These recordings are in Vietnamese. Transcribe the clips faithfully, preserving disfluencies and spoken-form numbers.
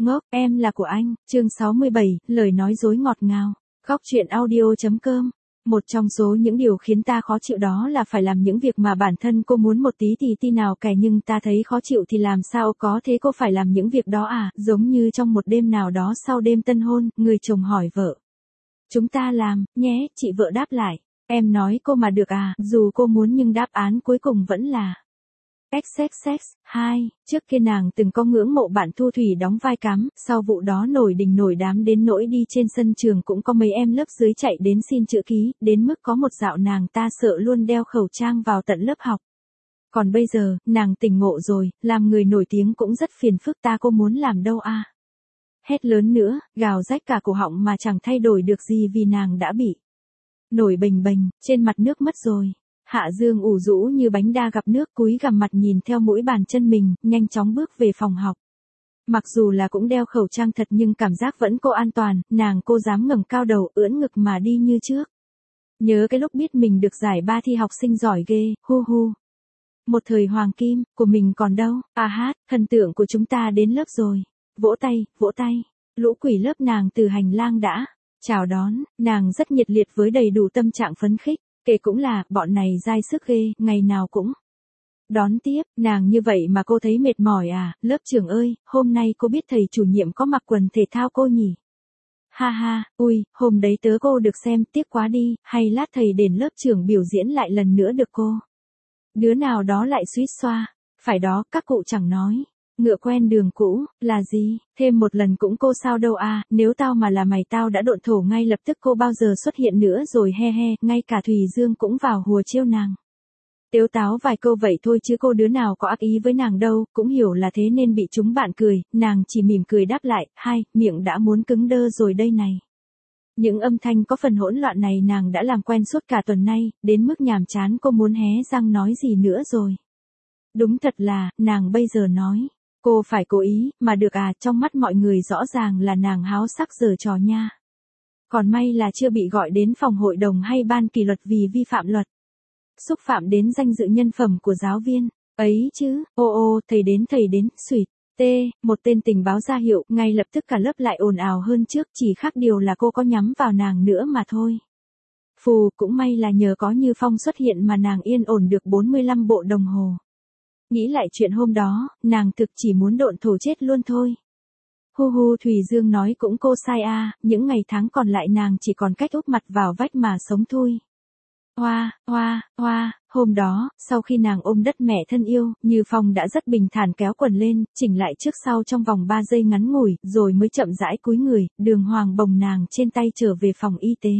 Ngốc, em là của anh, chương sáu mươi bảy, lời nói dối ngọt ngào. Góc truyện audio.com. Một trong số những điều khiến ta khó chịu đó là phải làm những việc mà bản thân cô muốn một tí thì tí nào kẻ, nhưng ta thấy khó chịu thì làm sao có thế, cô phải làm những việc đó à? Giống như trong một đêm nào đó sau đêm tân hôn, người chồng hỏi vợ. Chúng ta làm, nhé, chị vợ đáp lại. Em nói cô mà được à? Dù cô muốn nhưng đáp án cuối cùng vẫn là ích ích ích. hai. Trước kia nàng từng có ngưỡng mộ bạn Thu Thủy đóng vai Cám, sau vụ đó nổi đình nổi đám đến nỗi đi trên sân trường cũng có mấy em lớp dưới chạy đến xin chữ ký, đến mức có một dạo nàng ta sợ luôn đeo khẩu trang vào tận lớp học. Còn bây giờ, nàng tỉnh ngộ rồi, làm người nổi tiếng cũng rất phiền phức, ta cô muốn làm đâu à. Hét lớn nữa, gào rách cả cổ họng mà chẳng thay đổi được gì vì nàng đã bị nổi bềnh bềnh, trên mặt nước mất rồi. Hạ Dương ủ rũ như bánh đa gặp nước, cúi gằm mặt nhìn theo mũi bàn chân mình, nhanh chóng bước về phòng học. Mặc dù là cũng đeo khẩu trang thật nhưng cảm giác vẫn cô an toàn, nàng cô dám ngẩng cao đầu, ưỡn ngực mà đi như trước. Nhớ cái lúc biết mình được giải ba thi học sinh giỏi ghê, hu hu. Một thời hoàng kim, của mình còn đâu, à hát, thần tượng của chúng ta đến lớp rồi. Vỗ tay, vỗ tay, lũ quỷ lớp nàng từ hành lang đã chào đón, nàng rất nhiệt liệt với đầy đủ tâm trạng phấn khích. Kể cũng là, bọn này dai sức ghê, ngày nào cũng đón tiếp, nàng như vậy mà cô thấy mệt mỏi à? Lớp trưởng ơi, hôm nay cô biết thầy chủ nhiệm có mặc quần thể thao cô nhỉ? Ha ha, ui, hôm đấy tớ cô được xem, tiếc quá đi, hay lát thầy đến lớp trưởng biểu diễn lại lần nữa được cô? Đứa nào đó lại suýt xoa, phải đó, các cụ chẳng nói. Ngựa quen đường cũ, là gì, thêm một lần cũng cô sao đâu à, nếu tao mà là mày tao đã độn thổ ngay lập tức, cô bao giờ xuất hiện nữa rồi, he he, ngay cả Thùy Dương cũng vào hùa trêu nàng. Tếu táo vài câu vậy thôi chứ cô đứa nào có ác ý với nàng đâu, cũng hiểu là thế nên bị chúng bạn cười, nàng chỉ mỉm cười đáp lại, hai, miệng đã muốn cứng đơ rồi đây này. Những âm thanh có phần hỗn loạn này nàng đã làm quen suốt cả tuần nay, đến mức nhàm chán cô muốn hé răng nói gì nữa rồi. Đúng thật là, nàng bây giờ nói. Cô phải cố ý, mà được à, trong mắt mọi người rõ ràng là nàng háo sắc giở trò nha. Còn may là chưa bị gọi đến phòng hội đồng hay ban kỷ luật vì vi phạm luật. Xúc phạm đến danh dự nhân phẩm của giáo viên. Ấy chứ, ô ô, thầy đến thầy đến, xuyệt. T, một tên tình báo ra hiệu, ngay lập tức cả lớp lại ồn ào hơn trước, chỉ khác điều là cô có nhắm vào nàng nữa mà thôi. Phù, cũng may là nhờ có Như Phong xuất hiện mà nàng yên ổn được bốn mươi lăm bộ đồng hồ. Nghĩ lại chuyện hôm đó, nàng thực chỉ muốn độn thổ chết luôn thôi. Hu hu, Thùy Dương nói cũng cô sai a, những ngày tháng còn lại nàng chỉ còn cách úp mặt vào vách mà sống thôi. Hoa, hoa, hoa, hôm đó, sau khi nàng ôm đất mẹ thân yêu, Như Phong đã rất bình thản kéo quần lên, chỉnh lại trước sau trong vòng ba giây ngắn ngủi, rồi mới chậm rãi cúi người, đường hoàng bồng nàng trên tay trở về phòng y tế.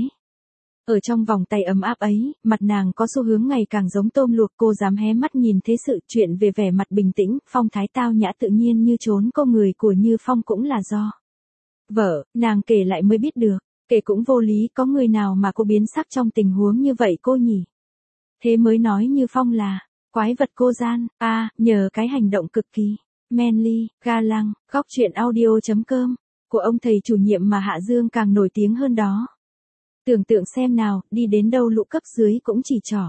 Ở trong vòng tay ấm áp ấy, mặt nàng có xu hướng ngày càng giống tôm luộc, cô dám hé mắt nhìn thế sự, chuyện về vẻ mặt bình tĩnh, phong thái tao nhã tự nhiên như trốn cô người của Như Phong cũng là do vợ, nàng kể lại mới biết được, kể cũng vô lý, có người nào mà cô biến sắc trong tình huống như vậy cô nhỉ? Thế mới nói Như Phong là quái vật cô gian, a à, nhờ cái hành động cực kỳ manly, ga lăng, góc truyện audio.com của ông thầy chủ nhiệm mà Hạ Dương càng nổi tiếng hơn đó. Tưởng tượng xem nào, đi đến đâu lũ cấp dưới cũng chỉ trỏ.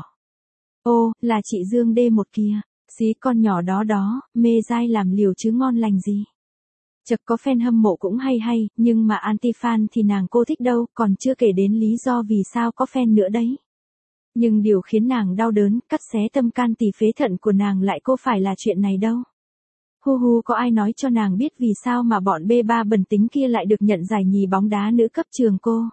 Ô, là chị Dương đê một kia, xí con nhỏ đó đó, mê dai làm liều chứ ngon lành gì. Chật có fan hâm mộ cũng hay hay, nhưng mà anti-fan thì nàng cô thích đâu, còn chưa kể đến lý do vì sao có fan nữa đấy. Nhưng điều khiến nàng đau đớn, cắt xé tâm can tỳ phế thận của nàng lại cô phải là chuyện này đâu. Hu hu, có ai nói cho nàng biết vì sao mà bọn bê ba bẩn tính kia lại được nhận giải nhì bóng đá nữ cấp trường cô?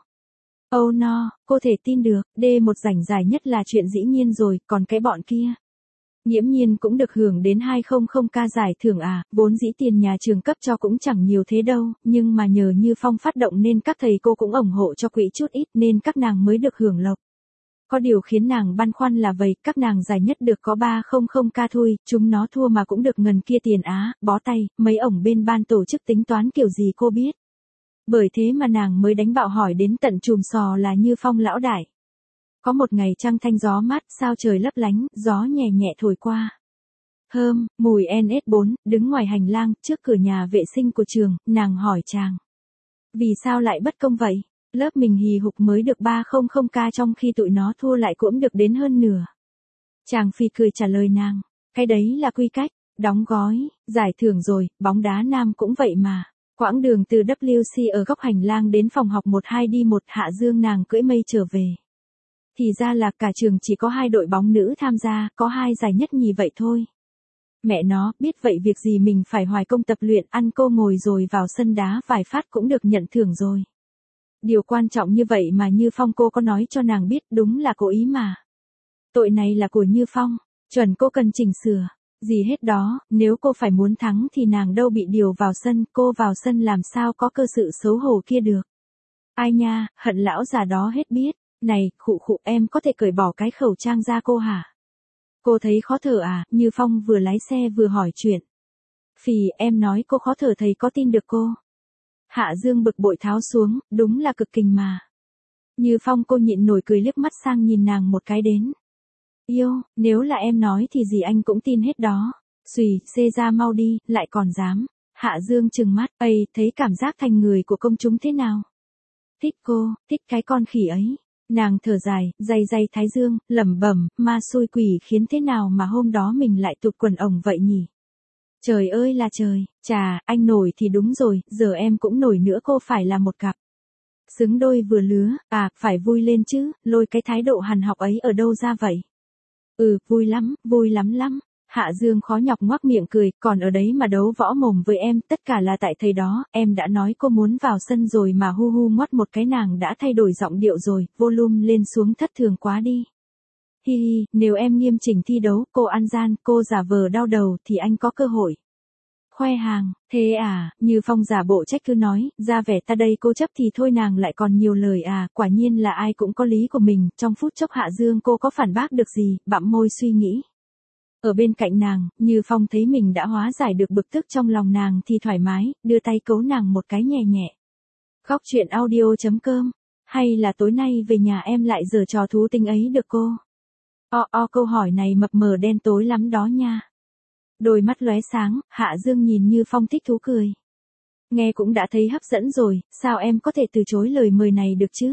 Oh no, cô thể tin được, D một rảnh giải nhất là chuyện dĩ nhiên rồi, còn cái bọn kia. Nghiễm nhiên cũng được hưởng đến hai trăm k giải thưởng à, vốn dĩ tiền nhà trường cấp cho cũng chẳng nhiều thế đâu, nhưng mà nhờ Như Phong phát động nên các thầy cô cũng ủng hộ cho quỹ chút ít nên các nàng mới được hưởng lộc. Có điều khiến nàng băn khoăn là vậy, các nàng giải nhất được có ba trăm k thôi, chúng nó thua mà cũng được ngần kia tiền á, bó tay, mấy ổng bên ban tổ chức tính toán kiểu gì cô biết. Bởi thế mà nàng mới đánh bạo hỏi đến tận chùm sò là Như Phong lão đại. Có một ngày trăng thanh gió mát, sao trời lấp lánh, gió nhẹ nhẹ thổi qua. Thơm, mùi en ét bốn, đứng ngoài hành lang, trước cửa nhà vệ sinh của trường, nàng hỏi chàng. Vì sao lại bất công vậy? Lớp mình hì hục mới được ba trăm k trong khi tụi nó thua lại cũng được đến hơn nửa. Chàng phì cười trả lời nàng. Cái đấy là quy cách, đóng gói, giải thưởng rồi, bóng đá nam cũng vậy mà. Quãng đường từ W C ở góc hành lang đến phòng học một hai đi một, Hạ Dương nàng cưỡi mây trở về. Thì ra là cả trường chỉ có hai đội bóng nữ tham gia, có hai giải nhất nhì vậy thôi. Mẹ nó, biết vậy việc gì mình phải hoài công tập luyện, ăn cô ngồi rồi vào sân đá vài phát cũng được nhận thưởng rồi. Điều quan trọng như vậy mà Như Phong cô có nói cho nàng biết, đúng là cố ý mà. Tội này là của Như Phong, chuẩn cô cần chỉnh sửa. Gì hết đó, nếu cô phải muốn thắng thì nàng đâu bị điều vào sân, cô vào sân làm sao có cơ sự xấu hổ kia được. Ai nha, hận lão già đó hết biết. Này, khụ khụ, em có thể cởi bỏ cái khẩu trang ra cô hả? Cô thấy khó thở à? Như Phong vừa lái xe vừa hỏi chuyện. Phì, em nói cô khó thở thầy có tin được cô? Hạ Dương bực bội tháo xuống, đúng là cực kình mà. Như Phong cô nhịn nổi cười liếc mắt sang nhìn nàng một cái đến. Yêu, nếu là em nói thì gì anh cũng tin hết đó. Xùy, xê ra mau đi, lại còn dám. Hạ Dương trừng mắt, ây, thấy cảm giác thành người của công chúng thế nào? Thích cô, thích cái con khỉ ấy. Nàng thở dài, day day thái dương, lẩm bẩm, ma xui quỷ khiến thế nào mà hôm đó mình lại tụt quần ổng vậy nhỉ? Trời ơi là trời, chà, anh nổi thì đúng rồi, giờ em cũng nổi nữa, cô phải là một cặp. Xứng đôi vừa lứa, à, phải vui lên chứ, lôi cái thái độ hằn học ấy ở đâu ra vậy? Ừ, vui lắm, vui lắm lắm. Hạ Dương khó nhọc ngoác miệng cười, còn ở đấy mà đấu võ mồm với em, tất cả là tại thầy đó, em đã nói cô muốn vào sân rồi mà hu hu ngoắt một cái nàng đã thay đổi giọng điệu rồi, volume lên xuống thất thường quá đi. Hi hi, nếu em nghiêm chỉnh thi đấu, cô ăn gian, cô giả vờ đau đầu thì anh có cơ hội. Khoe hàng, thế à, Như Phong giả bộ trách cứ nói, ra vẻ ta đây cô chấp thì thôi, nàng lại còn nhiều lời à, quả nhiên là ai cũng có lý của mình, trong phút chốc Hạ Dương cô có phản bác được gì, bặm môi suy nghĩ. Ở bên cạnh nàng, Như Phong thấy mình đã hóa giải được bực tức trong lòng nàng thì thoải mái, đưa tay cấu nàng một cái nhẹ nhẹ. Góc truyện audio.com, hay là tối nay về nhà em lại giở trò thú tính ấy được cô? O o câu hỏi này mập mờ đen tối lắm đó nha. Đôi mắt lóe sáng, Hạ Dương nhìn Như Phong thích thú cười. Nghe cũng đã thấy hấp dẫn rồi, sao em có thể từ chối lời mời này được chứ?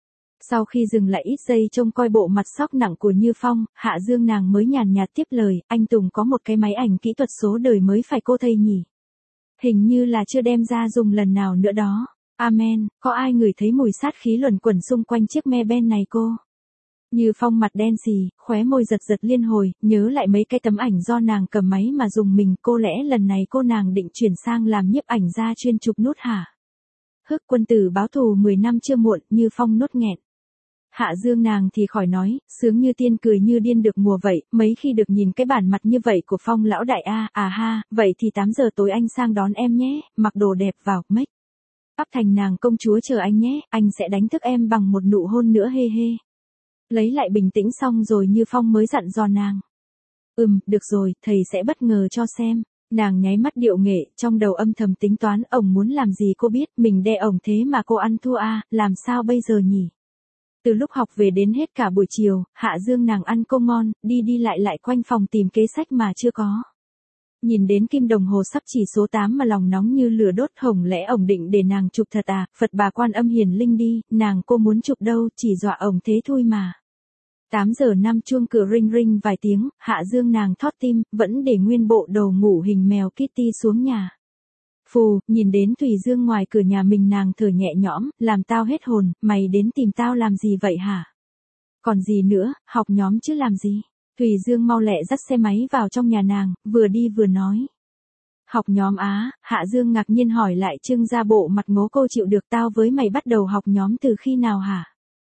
Sau khi dừng lại ít giây trông coi bộ mặt sóc nặng của Như Phong, Hạ Dương nàng mới nhàn nhạt tiếp lời, anh Tùng có một cái máy ảnh kỹ thuật số đời mới phải cô thầy nhỉ? Hình như là chưa đem ra dùng lần nào nữa đó. Amen, có ai ngửi thấy mùi sát khí luẩn quẩn xung quanh chiếc me ben này cô? Như Phong mặt đen xì, khóe môi giật giật liên hồi, nhớ lại mấy cái tấm ảnh do nàng cầm máy mà dùng mình, cô lẽ lần này cô nàng định chuyển sang làm nhiếp ảnh gia chuyên chụp nút hả? Hức quân tử báo thù mười năm chưa muộn, Như Phong nốt nghẹn. Hạ Dương nàng thì khỏi nói, sướng như tiên cười như điên được mùa vậy, mấy khi được nhìn cái bản mặt như vậy của Phong lão đại a, à ha, vậy thì tám giờ tối anh sang đón em nhé, mặc đồ đẹp vào, make up thành nàng công chúa chờ anh nhé, anh sẽ đánh thức em bằng một nụ hôn nữa hê hê. Lấy lại bình tĩnh xong rồi Như Phong mới dặn dò nàng. Ừm, được rồi, thầy sẽ bất ngờ cho xem. Nàng nháy mắt điệu nghệ, trong đầu âm thầm tính toán, ổng muốn làm gì cô biết, mình đe ổng thế mà cô ăn thua a, làm sao bây giờ nhỉ? Từ lúc học về đến hết cả buổi chiều, Hạ Dương nàng ăn cô ngon, đi đi lại lại quanh phòng tìm kế sách mà chưa có. Nhìn đến kim đồng hồ sắp chỉ số tám mà lòng nóng như lửa đốt, hổng lẽ ổng định để nàng chụp thật à, Phật bà Quan Âm hiển linh đi, nàng cô muốn chụp đâu, chỉ dọa ổng thế thôi mà. tám giờ năm chuông cửa ring ring vài tiếng, Hạ Dương nàng thót tim, vẫn để nguyên bộ đồ ngủ hình mèo Kitty xuống nhà. Phù, nhìn đến Thùy Dương ngoài cửa nhà mình nàng thở nhẹ nhõm, làm tao hết hồn, mày đến tìm tao làm gì vậy hả? Còn gì nữa, học nhóm chứ làm gì? Thùy Dương mau lẹ dắt xe máy vào trong nhà nàng, vừa đi vừa nói. Học nhóm á, Hạ Dương ngạc nhiên hỏi lại, trưng ra bộ mặt ngố cô chịu được, tao với mày bắt đầu học nhóm từ khi nào hả?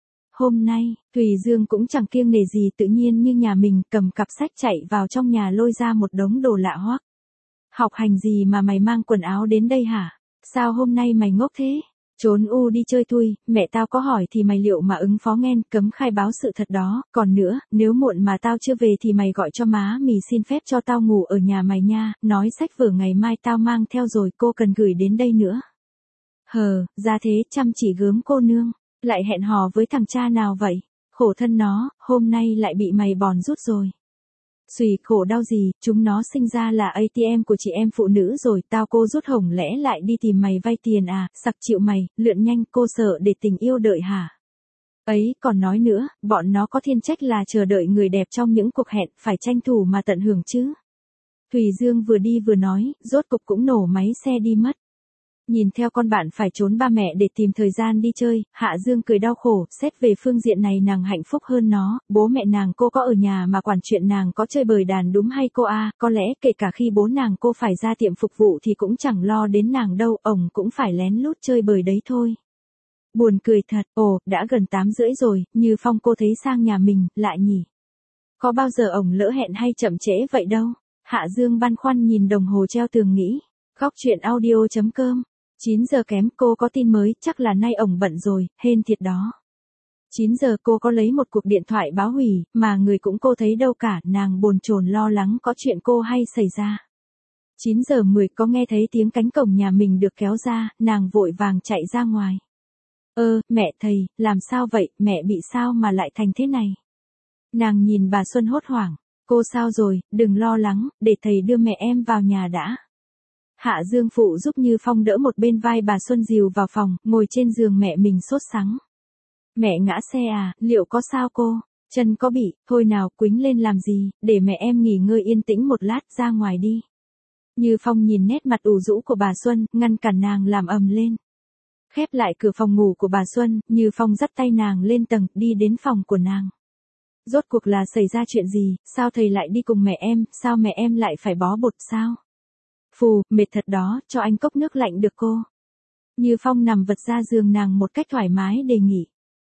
Hôm nay, Thùy Dương cũng chẳng kiêng nể gì, tự nhiên như nhà mình, cầm cặp sách chạy vào trong nhà lôi ra một đống đồ lạ hoắc. Học hành gì mà mày mang quần áo đến đây hả? Sao hôm nay mày ngốc thế? Trốn u đi chơi thui, mẹ tao có hỏi thì mày liệu mà ứng phó nghen, cấm khai báo sự thật đó, còn nữa, nếu muộn mà tao chưa về thì mày gọi cho má mì xin phép cho tao ngủ ở nhà mày nha, nói sách vở ngày mai tao mang theo rồi, cô cần gửi đến đây nữa. Hờ, ra thế, chăm chỉ gớm cô nương, lại hẹn hò với thằng cha nào vậy? Khổ thân nó, hôm nay lại bị mày bòn rút rồi. Xùy, khổ đau gì, chúng nó sinh ra là a tê em của chị em phụ nữ rồi, tao cô rút hổng lẽ lại đi tìm mày vay tiền à, sặc chịu mày, lượn nhanh, cô sợ để tình yêu đợi hả? Ấy, còn nói nữa, bọn nó có thiên trách là chờ đợi người đẹp trong những cuộc hẹn, phải tranh thủ mà tận hưởng chứ. Thùy Dương vừa đi vừa nói, rốt cục cũng nổ máy xe đi mất. Nhìn theo con bạn phải trốn ba mẹ để tìm thời gian đi chơi, Hạ Dương cười đau khổ, xét về phương diện này nàng hạnh phúc hơn nó, bố mẹ nàng cô có ở nhà mà quản chuyện nàng có chơi bời đàn đúng hay cô a, có lẽ kể cả khi bố nàng cô phải ra tiệm phục vụ thì cũng chẳng lo đến nàng đâu, ổng cũng phải lén lút chơi bời đấy thôi. Buồn cười thật, ồ, đã gần tám rưỡi rồi, Như Phong cô thấy sang nhà mình, lại nhỉ. Có bao giờ ổng lỡ hẹn hay chậm trễ vậy đâu. Hạ Dương băn khoăn nhìn đồng hồ treo tường nghĩ. Góc chuyện audio.com chín giờ kém cô có tin mới, chắc là nay ổng bận rồi, hên thiệt đó. chín giờ cô có lấy một cuộc điện thoại báo hủy, mà người cũng cô thấy đâu cả, nàng bồn chồn lo lắng có chuyện cô hay xảy ra. chín giờ mười có nghe thấy tiếng cánh cổng nhà mình được kéo ra, nàng vội vàng chạy ra ngoài. Ơ, mẹ thầy, làm sao vậy, mẹ bị sao mà lại thành thế này? Nàng nhìn bà Xuân hốt hoảng, cô sao rồi, đừng lo lắng, để thầy đưa mẹ em vào nhà đã. Hạ Dương phụ giúp Như Phong đỡ một bên vai bà Xuân dìu vào phòng, ngồi trên giường mẹ mình sốt sắng. Mẹ ngã xe à, liệu có sao cô? Chân có bị, thôi nào quýnh lên làm gì, để mẹ em nghỉ ngơi yên tĩnh một lát, ra ngoài đi. Như Phong nhìn nét mặt ủ rũ của bà Xuân, ngăn cản nàng làm ầm lên. Khép lại cửa phòng ngủ của bà Xuân, Như Phong dắt tay nàng lên tầng, đi đến phòng của nàng. Rốt cuộc là xảy ra chuyện gì, sao thầy lại đi cùng mẹ em, sao mẹ em lại phải bó bột sao? Phù, mệt thật đó, cho anh cốc nước lạnh được cô. Như Phong nằm vật ra giường nàng một cách thoải mái đề nghị.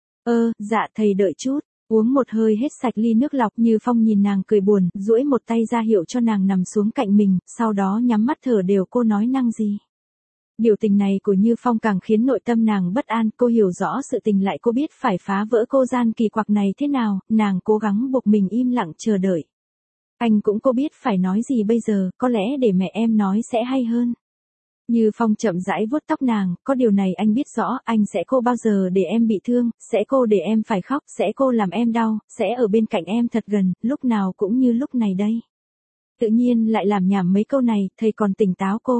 Ơ, dạ thầy đợi chút, uống một hơi hết sạch ly nước lọc. Như Phong nhìn nàng cười buồn, duỗi một tay ra hiệu cho nàng nằm xuống cạnh mình, sau đó nhắm mắt thở đều. Cô nói năng gì? Biểu tình này của Như Phong càng khiến nội tâm nàng bất an, cô hiểu rõ sự tình lại cô biết phải phá vỡ cô gian kỳ quặc này thế nào, nàng cố gắng buộc mình im lặng chờ đợi. Anh cũng cô biết phải nói gì bây giờ, có lẽ để mẹ em nói sẽ hay hơn. Như Phong chậm rãi vuốt tóc nàng, có điều này anh biết rõ, anh sẽ cô bao giờ để em bị thương, sẽ cô để em phải khóc, sẽ cô làm em đau, sẽ ở bên cạnh em thật gần, lúc nào cũng như lúc này đây. Tự nhiên lại làm nhảm mấy câu này, thầy còn tỉnh táo cô.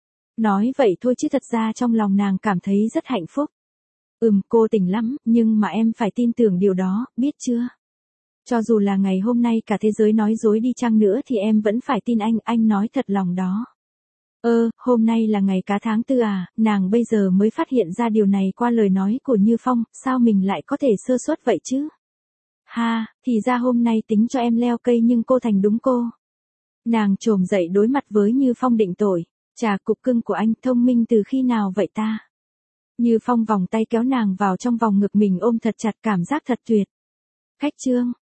Nói vậy thôi chứ thật ra trong lòng nàng cảm thấy rất hạnh phúc. Ừm, cô tỉnh lắm, nhưng mà em phải tin tưởng điều đó, biết chưa? Cho dù là ngày hôm nay cả thế giới nói dối đi chăng nữa thì em vẫn phải tin anh, anh nói thật lòng đó. Ơ, hôm nay là ngày cá tháng tư à, nàng bây giờ mới phát hiện ra điều này qua lời nói của Như Phong, sao mình lại có thể sơ suất vậy chứ? Ha, thì ra hôm nay tính cho em leo cây nhưng cô thành đúng cô. Nàng trồm dậy đối mặt với Như Phong định tội. Chà, cục cưng của anh thông minh từ khi nào vậy ta? Như Phong vòng tay kéo nàng vào trong vòng ngực mình ôm thật chặt, cảm giác thật tuyệt. Khách trương,